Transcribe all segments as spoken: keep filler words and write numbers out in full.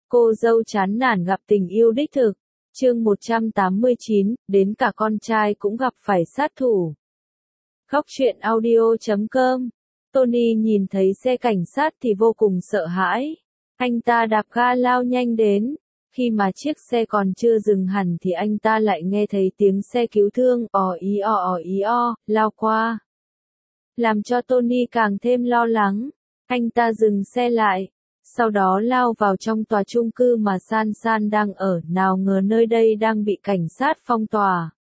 Cô dâu chán nản gặp tình yêu đích thực. Chương một trăm tám mươi chín, đến cả con trai cũng gặp phải sát thủ. Góc truyện audio chấm com. Tony nhìn thấy xe cảnh sát thì vô cùng sợ hãi. Anh ta đạp ga lao nhanh đến. Khi mà chiếc xe còn chưa dừng hẳn thì anh ta lại nghe thấy tiếng xe cứu thương ò ý o ò ý o, lao qua. Làm cho Tony càng thêm lo lắng. Anh ta dừng xe lại. Sau đó lao vào trong tòa chung cư mà San San đang ở, nào ngờ nơi đây đang bị cảnh sát phong tỏa.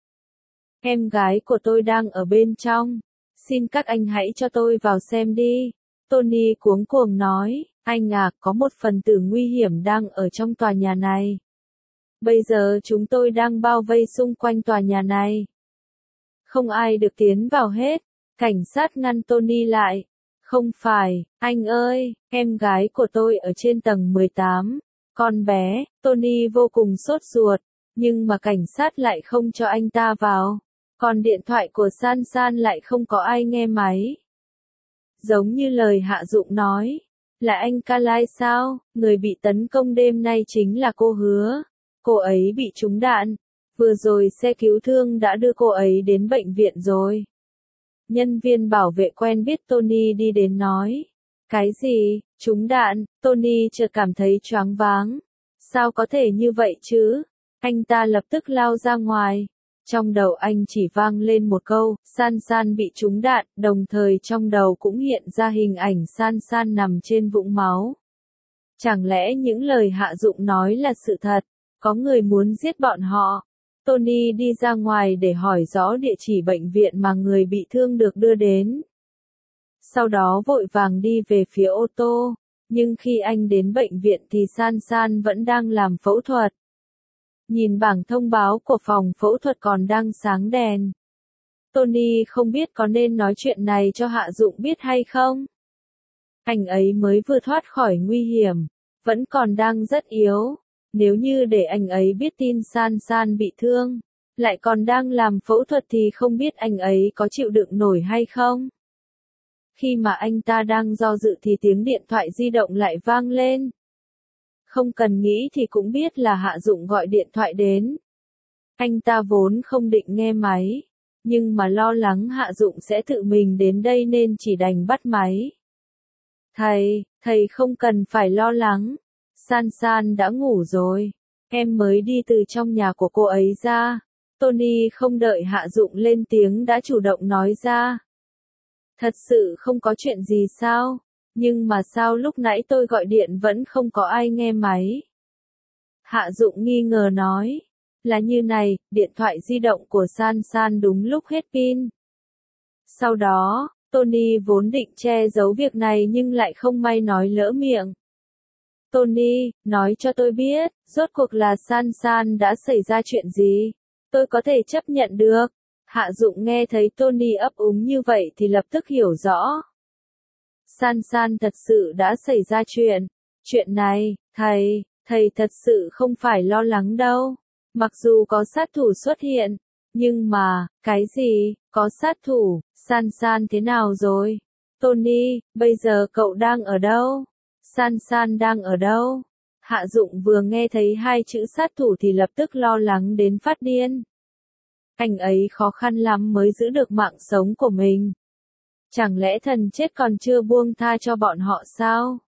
Em gái của tôi đang ở bên trong. Xin các anh hãy cho tôi vào xem đi. Tony cuống cuồng nói, anh à, có một phần tử nguy hiểm đang ở trong tòa nhà này. Bây giờ chúng tôi đang bao vây xung quanh tòa nhà này. Không ai được tiến vào hết. Cảnh sát ngăn Tony lại. Không phải, anh ơi, em gái của tôi ở trên tầng mười tám. Con bé, Tony vô cùng sốt ruột, nhưng mà cảnh sát lại không cho anh ta vào. Còn điện thoại của San San lại không có ai nghe máy. Giống như lời Hạ Dụng nói, là anh Kalai sao, người bị tấn công đêm nay chính là cô Hứa. Cô ấy bị trúng đạn, vừa rồi xe cứu thương đã đưa cô ấy đến bệnh viện rồi. Nhân viên bảo vệ quen biết Tony đi đến nói. Cái gì, trúng đạn? Tony chợt cảm thấy choáng váng. Sao có thể như vậy chứ? Anh ta lập tức lao ra ngoài. Trong đầu anh chỉ vang lên một câu, San San bị trúng đạn, đồng thời trong đầu cũng hiện ra hình ảnh San San nằm trên vũng máu. Chẳng lẽ những lời Hạ Dụng nói là sự thật? Có người muốn giết bọn họ? Tony đi ra ngoài để hỏi rõ địa chỉ bệnh viện mà người bị thương được đưa đến. Sau đó vội vàng đi về phía ô tô, nhưng khi anh đến bệnh viện thì San San vẫn đang làm phẫu thuật. Nhìn bảng thông báo của phòng phẫu thuật còn đang sáng đèn. Tony không biết có nên nói chuyện này cho Hạ Dụng biết hay không. Anh ấy mới vừa thoát khỏi nguy hiểm, vẫn còn đang rất yếu. Nếu như để anh ấy biết tin San San bị thương, lại còn đang làm phẫu thuật thì không biết anh ấy có chịu đựng nổi hay không. Khi mà anh ta đang do dự thì tiếng điện thoại di động lại vang lên. Không cần nghĩ thì cũng biết là Hạ Dụng gọi điện thoại đến. Anh ta vốn không định nghe máy, nhưng mà lo lắng Hạ Dụng sẽ tự mình đến đây nên chỉ đành bắt máy. Thầy, thầy không cần phải lo lắng. San San đã ngủ rồi. Em mới đi từ trong nhà của cô ấy ra. Tony không đợi Hạ Dụng lên tiếng đã chủ động nói ra. Thật sự không có chuyện gì sao? Nhưng mà sao lúc nãy tôi gọi điện vẫn không có ai nghe máy? Hạ Dụng nghi ngờ nói. Là như này, điện thoại di động của San San đúng lúc hết pin. Sau đó, Tony vốn định che giấu việc này nhưng lại không may nói lỡ miệng. Tony, nói cho tôi biết, rốt cuộc là San San đã xảy ra chuyện gì? Tôi có thể chấp nhận được. Hạ Dụng nghe thấy Tony ấp úng như vậy thì lập tức hiểu rõ. San San thật sự đã xảy ra chuyện. Chuyện này, thầy, thầy thật sự không phải lo lắng đâu. Mặc dù có sát thủ xuất hiện, nhưng mà, cái gì, có sát thủ, San San thế nào rồi? Tony, bây giờ cậu đang ở đâu? San San đang ở đâu? Hạ Dụng vừa nghe thấy hai chữ sát thủ thì lập tức lo lắng đến phát điên. Anh ấy khó khăn lắm mới giữ được mạng sống của mình. Chẳng lẽ thần chết còn chưa buông tha cho bọn họ sao?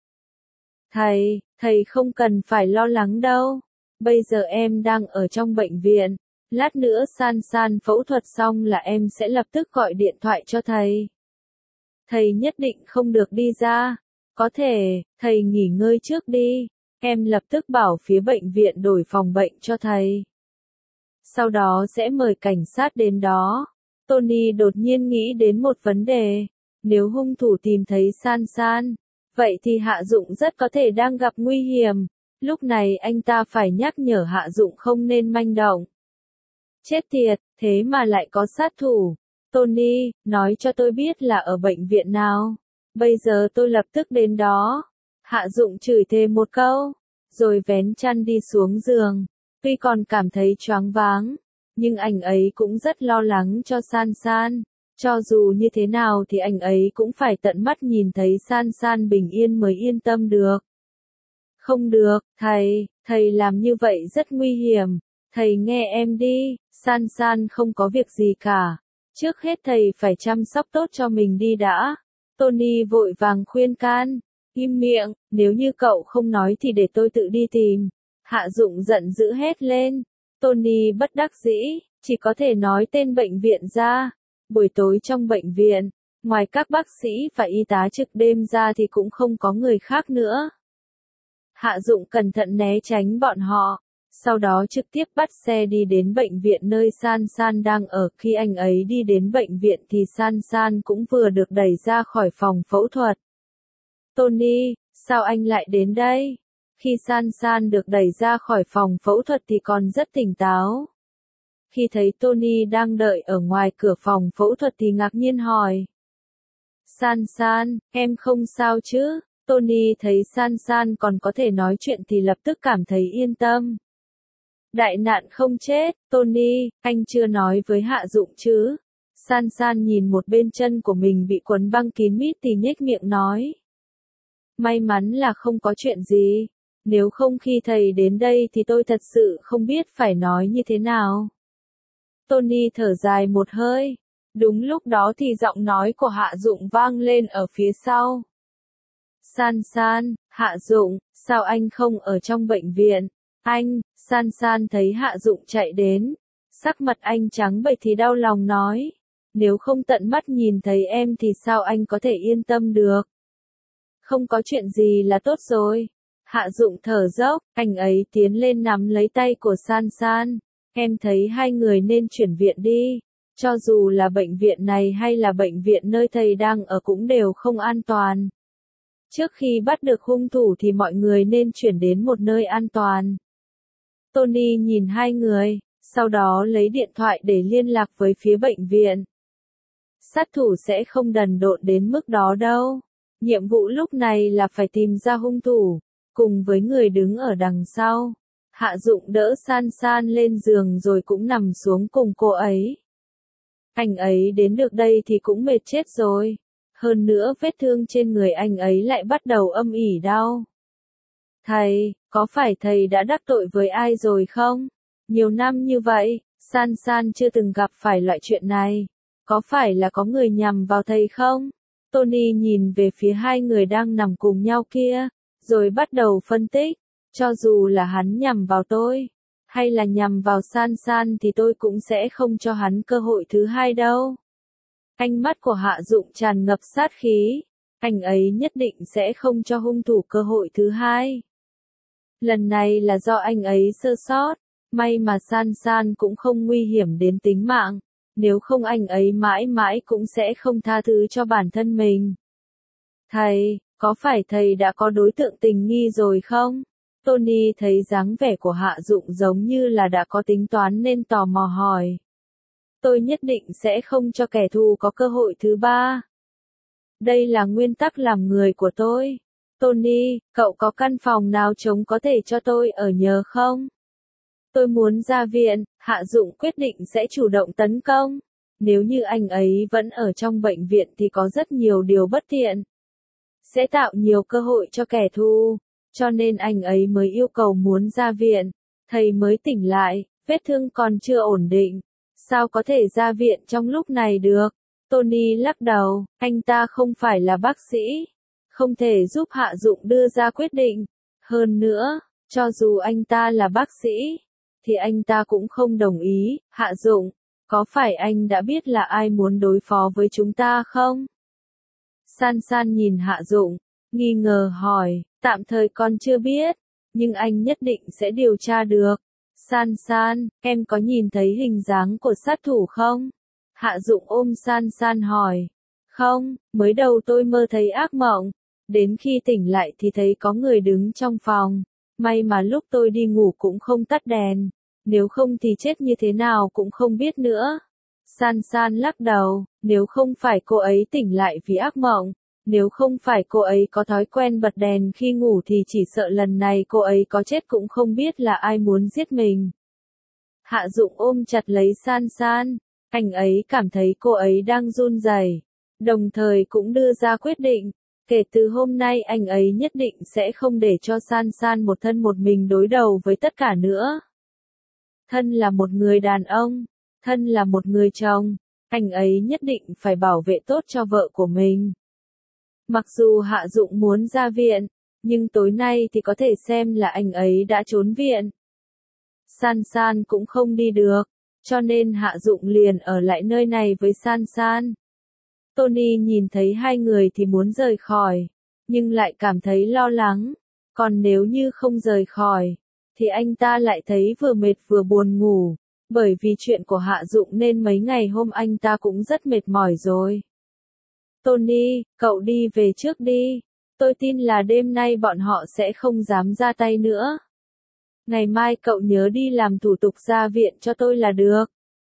Thầy, thầy không cần phải lo lắng đâu. Bây giờ em đang ở trong bệnh viện. Lát nữa San San phẫu thuật xong là em sẽ lập tức gọi điện thoại cho thầy. Thầy nhất định không được đi ra. Có thể, thầy nghỉ ngơi trước đi. Em lập tức bảo phía bệnh viện đổi phòng bệnh cho thầy. Sau đó sẽ mời cảnh sát đến đó. Tony đột nhiên nghĩ đến một vấn đề. Nếu hung thủ tìm thấy San San, vậy thì Hạ Dụng rất có thể đang gặp nguy hiểm. Lúc này anh ta phải nhắc nhở Hạ Dụng không nên manh động. Chết tiệt, thế mà lại có sát thủ. Tony, nói cho tôi biết là ở bệnh viện nào. Bây giờ tôi lập tức đến đó. Hạ Dụng chửi thề một câu, rồi vén chăn đi xuống giường. Tuy còn cảm thấy choáng váng, nhưng anh ấy cũng rất lo lắng cho San San. Cho dù như thế nào thì anh ấy cũng phải tận mắt nhìn thấy San San bình yên mới yên tâm được. Không được, thầy, thầy làm như vậy rất nguy hiểm. Thầy nghe em đi, San San không có việc gì cả. Trước hết thầy phải chăm sóc tốt cho mình đi đã. Tony vội vàng khuyên can. Im miệng, nếu như cậu không nói thì để tôi tự đi tìm. Hạ Dụng giận dữ hét lên. Tony bất đắc dĩ, chỉ có thể nói tên bệnh viện ra. Buổi tối trong bệnh viện, ngoài các bác sĩ và y tá trực đêm ra thì cũng không có người khác nữa. Hạ Dụng cẩn thận né tránh bọn họ, sau đó trực tiếp bắt xe đi đến bệnh viện nơi San San đang ở. Khi anh ấy đi đến bệnh viện thì San San cũng vừa được đẩy ra khỏi phòng phẫu thuật. Tony, sao anh lại đến đây? Khi San San được đẩy ra khỏi phòng phẫu thuật thì còn rất tỉnh táo. Khi thấy Tony đang đợi ở ngoài cửa phòng phẫu thuật thì ngạc nhiên hỏi. San San, em không sao chứ? Tony thấy San San còn có thể nói chuyện thì lập tức cảm thấy yên tâm. Đại nạn không chết, Tony, anh chưa nói với Hạ Dụng chứ? San San nhìn một bên chân của mình bị quấn băng kín mít thì nhếch miệng nói. May mắn là không có chuyện gì. Nếu không khi thầy đến đây thì tôi thật sự không biết phải nói như thế nào. Tony thở dài một hơi. Đúng lúc đó thì giọng nói của Hạ Dụng vang lên ở phía sau. San San, Hạ Dụng, sao anh không ở trong bệnh viện? Anh, San San thấy Hạ Dụng chạy đến. Sắc mặt anh trắng bệch thì đau lòng nói. Nếu không tận mắt nhìn thấy em thì sao anh có thể yên tâm được? Không có chuyện gì là tốt rồi. Hạ Dụng thở dốc, anh ấy tiến lên nắm lấy tay của San San. Em thấy hai người nên chuyển viện đi. Cho dù là bệnh viện này hay là bệnh viện nơi thầy đang ở cũng đều không an toàn. Trước khi bắt được hung thủ thì mọi người nên chuyển đến một nơi an toàn. Tony nhìn hai người, sau đó lấy điện thoại để liên lạc với phía bệnh viện. Sát thủ sẽ không đần độn đến mức đó đâu. Nhiệm vụ lúc này là phải tìm ra hung thủ, cùng với người đứng ở đằng sau. Hạ Dụng đỡ San San lên giường rồi cũng nằm xuống cùng cô ấy. Anh ấy đến được đây thì cũng mệt chết rồi. Hơn nữa vết thương trên người anh ấy lại bắt đầu âm ỉ đau. Thầy, có phải thầy đã đắc tội với ai rồi không? Nhiều năm như vậy, San San chưa từng gặp phải loại chuyện này. Có phải là có người nhằm vào thầy không? Tony nhìn về phía hai người đang nằm cùng nhau kia, rồi bắt đầu phân tích. Cho dù là hắn nhằm vào tôi, hay là nhằm vào San San thì tôi cũng sẽ không cho hắn cơ hội thứ hai đâu. Ánh mắt của Hạ Dụng tràn ngập sát khí. Anh ấy nhất định sẽ không cho hung thủ cơ hội thứ hai. Lần này là do anh ấy sơ sót. May mà San San cũng không nguy hiểm đến tính mạng. Nếu không anh ấy mãi mãi cũng sẽ không tha thứ cho bản thân mình. Thầy, có phải thầy đã có đối tượng tình nghi rồi không? Tony thấy dáng vẻ của Hạ Dụng giống như là đã có tính toán nên tò mò hỏi. Tôi nhất định sẽ không cho kẻ thù có cơ hội thứ ba. Đây là nguyên tắc làm người của tôi. Tony, cậu có căn phòng nào trống có thể cho tôi ở nhờ không? Tôi muốn ra viện. Hạ Dụng quyết định sẽ chủ động tấn công. Nếu như anh ấy vẫn ở trong bệnh viện thì có rất nhiều điều bất tiện. Sẽ tạo nhiều cơ hội cho kẻ thù. Cho nên anh ấy mới yêu cầu muốn ra viện. Thầy mới tỉnh lại, vết thương còn chưa ổn định. Sao có thể ra viện trong lúc này được? Tony lắc đầu, anh ta không phải là bác sĩ. Không thể giúp Hạ Dụng đưa ra quyết định. Hơn nữa, cho dù anh ta là bác sĩ, thì anh ta cũng không đồng ý. Hạ Dụng, có phải anh đã biết là ai muốn đối phó với chúng ta không? San San nhìn Hạ Dụng, nghi ngờ hỏi, tạm thời con chưa biết, nhưng anh nhất định sẽ điều tra được. San San, em có nhìn thấy hình dáng của sát thủ không? Hạ Dụng ôm San San hỏi. Không, mới đầu tôi mơ thấy ác mộng. Đến khi tỉnh lại thì thấy có người đứng trong phòng. May mà lúc tôi đi ngủ cũng không tắt đèn. Nếu không thì chết như thế nào cũng không biết nữa. San San lắc đầu, nếu không phải cô ấy tỉnh lại vì ác mộng, nếu không phải cô ấy có thói quen bật đèn khi ngủ thì chỉ sợ lần này cô ấy có chết cũng không biết là ai muốn giết mình. Hạ Dụng ôm chặt lấy San San, anh ấy cảm thấy cô ấy đang run rẩy, đồng thời cũng đưa ra quyết định, Kể từ hôm nay anh ấy nhất định sẽ không để cho San San một thân một mình đối đầu với tất cả nữa. Thân là một người đàn ông, thân là một người chồng, anh ấy nhất định phải bảo vệ tốt cho vợ của mình. Mặc dù Hạ Dụng muốn ra viện, nhưng tối nay thì có thể xem là anh ấy đã trốn viện. San San cũng không đi được, cho nên Hạ Dụng liền ở lại nơi này với San San. Tony nhìn thấy hai người thì muốn rời khỏi, nhưng lại cảm thấy lo lắng. Còn nếu như không rời khỏi, thì anh ta lại thấy vừa mệt vừa buồn ngủ, bởi vì chuyện của Hạ Dụng nên mấy ngày hôm anh ta cũng rất mệt mỏi rồi. Tony, cậu đi về trước đi. Tôi tin là đêm nay bọn họ sẽ không dám ra tay nữa. Ngày mai cậu nhớ đi làm thủ tục ra viện cho tôi là được.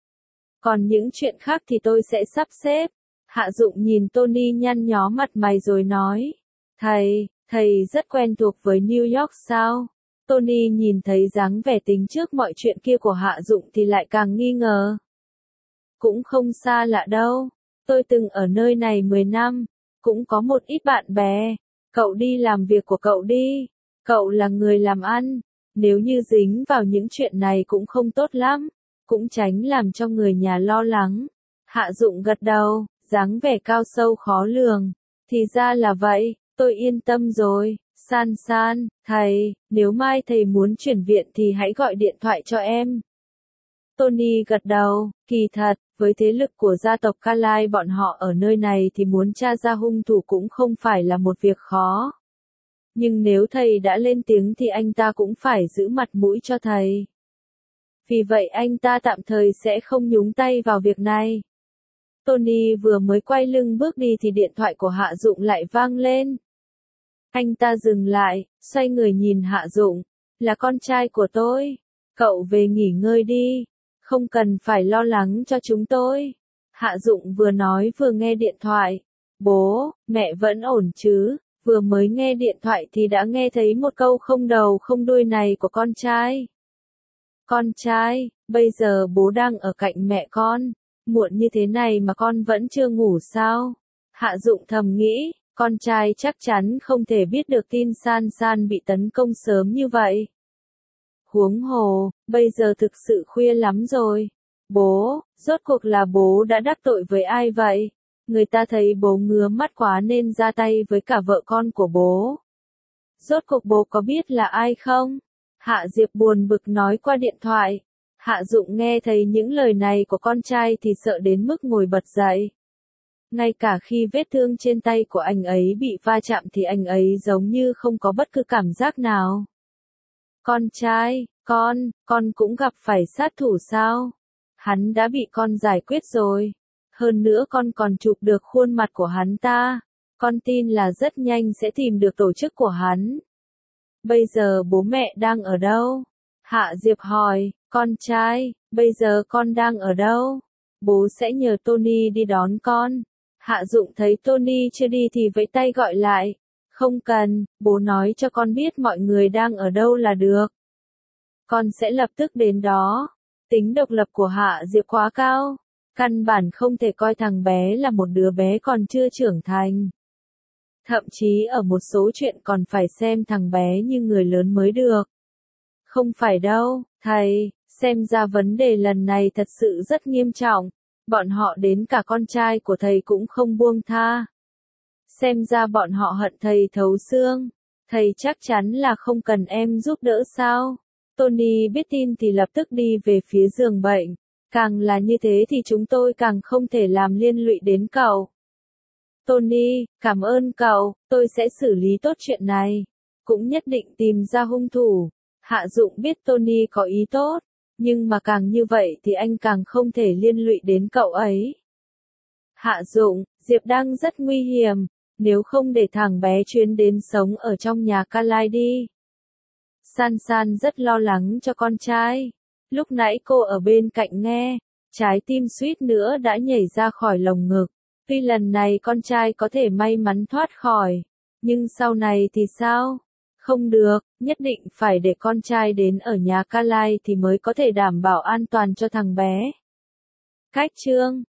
Còn những chuyện khác thì tôi sẽ sắp xếp. Hạ Dụng nhìn Tony nhăn nhó mặt mày rồi nói. Thầy, thầy rất quen thuộc với New York sao? Tony nhìn thấy dáng vẻ tính trước mọi chuyện kia của Hạ Dụng thì lại càng nghi ngờ. Cũng không xa lạ đâu. Tôi từng ở nơi này mười năm. Cũng có một ít bạn bè. Cậu đi làm việc của cậu đi. Cậu là người làm ăn. Nếu như dính vào những chuyện này cũng không tốt lắm. Cũng tránh làm cho người nhà lo lắng. Hạ Dụng gật đầu, dáng vẻ cao sâu khó lường. Thì ra là vậy, tôi yên tâm rồi. San San, thầy, nếu mai thầy muốn chuyển viện thì hãy gọi điện thoại cho em. Tony gật đầu, kỳ thật, với thế lực của gia tộc Carlyle bọn họ ở nơi này thì muốn tra ra hung thủ cũng không phải là một việc khó. Nhưng nếu thầy đã lên tiếng thì anh ta cũng phải giữ mặt mũi cho thầy. Vì vậy anh ta tạm thời sẽ không nhúng tay vào việc này. Tony vừa mới quay lưng bước đi thì điện thoại của Hạ Dụng lại vang lên. Anh ta dừng lại, xoay người nhìn Hạ Dụng. Là con trai của tôi. Cậu về nghỉ ngơi đi. Không cần phải lo lắng cho chúng tôi. Hạ Dụng vừa nói vừa nghe điện thoại. Bố, mẹ vẫn ổn chứ? Vừa mới nghe điện thoại thì đã nghe thấy một câu không đầu không đuôi này của con trai. Con trai, bây giờ bố đang ở cạnh mẹ con. Muộn như thế này mà con vẫn chưa ngủ sao? Hạ Dụng thầm nghĩ, con trai chắc chắn không thể biết được tin San San bị tấn công sớm như vậy. Huống hồ, bây giờ thực sự khuya lắm rồi. Bố, rốt cuộc là bố đã đắc tội với ai vậy? Người ta thấy bố ngứa mắt quá nên ra tay với cả vợ con của bố. Rốt cuộc bố có biết là ai không? Hạ Diệp buồn bực nói qua điện thoại. Hạ Dụng nghe thấy những lời này của con trai thì sợ đến mức ngồi bật dậy. Ngay cả khi vết thương trên tay của anh ấy bị va chạm thì anh ấy giống như không có bất cứ cảm giác nào. Con trai, con, con cũng gặp phải sát thủ sao? Hắn đã bị con giải quyết rồi. Hơn nữa con còn chụp được khuôn mặt của hắn ta. Con tin là rất nhanh sẽ tìm được tổ chức của hắn. Bây giờ bố mẹ đang ở đâu? Hạ Diệp hỏi, con trai, bây giờ con đang ở đâu? Bố sẽ nhờ Tony đi đón con. Hạ Dụng thấy Tony chưa đi thì vẫy tay gọi lại. Không cần, bố nói cho con biết mọi người đang ở đâu là được. Con sẽ lập tức đến đó. Tính độc lập của Hạ Diệp quá cao. Căn bản không thể coi thằng bé là một đứa bé còn chưa trưởng thành. Thậm chí ở một số chuyện còn phải xem thằng bé như người lớn mới được. Không phải đâu, thầy, xem ra vấn đề lần này thật sự rất nghiêm trọng. Bọn họ đến cả con trai của thầy cũng không buông tha. Xem ra bọn họ hận thầy thấu xương. Thầy chắc chắn là không cần em giúp đỡ sao? Tony biết tin thì lập tức đi về phía giường bệnh. Càng là như thế thì chúng tôi càng không thể làm liên lụy đến cậu. Tony, cảm ơn cậu, tôi sẽ xử lý tốt chuyện này. Cũng nhất định tìm ra hung thủ. Hạ Dụng biết Tony có ý tốt, nhưng mà càng như vậy thì anh càng không thể liên lụy đến cậu ấy. Hạ Dụng, Diệp đang rất nguy hiểm, nếu không để thằng bé chuyến đến sống ở trong nhà Carlyle đi. San San rất lo lắng cho con trai. Lúc nãy cô ở bên cạnh nghe, trái tim suýt nữa đã nhảy ra khỏi lồng ngực. Tuy lần này con trai có thể may mắn thoát khỏi, nhưng sau này thì sao? Không được, nhất định phải để con trai đến ở nhà Carlyle thì mới có thể đảm bảo an toàn cho thằng bé. Cách chương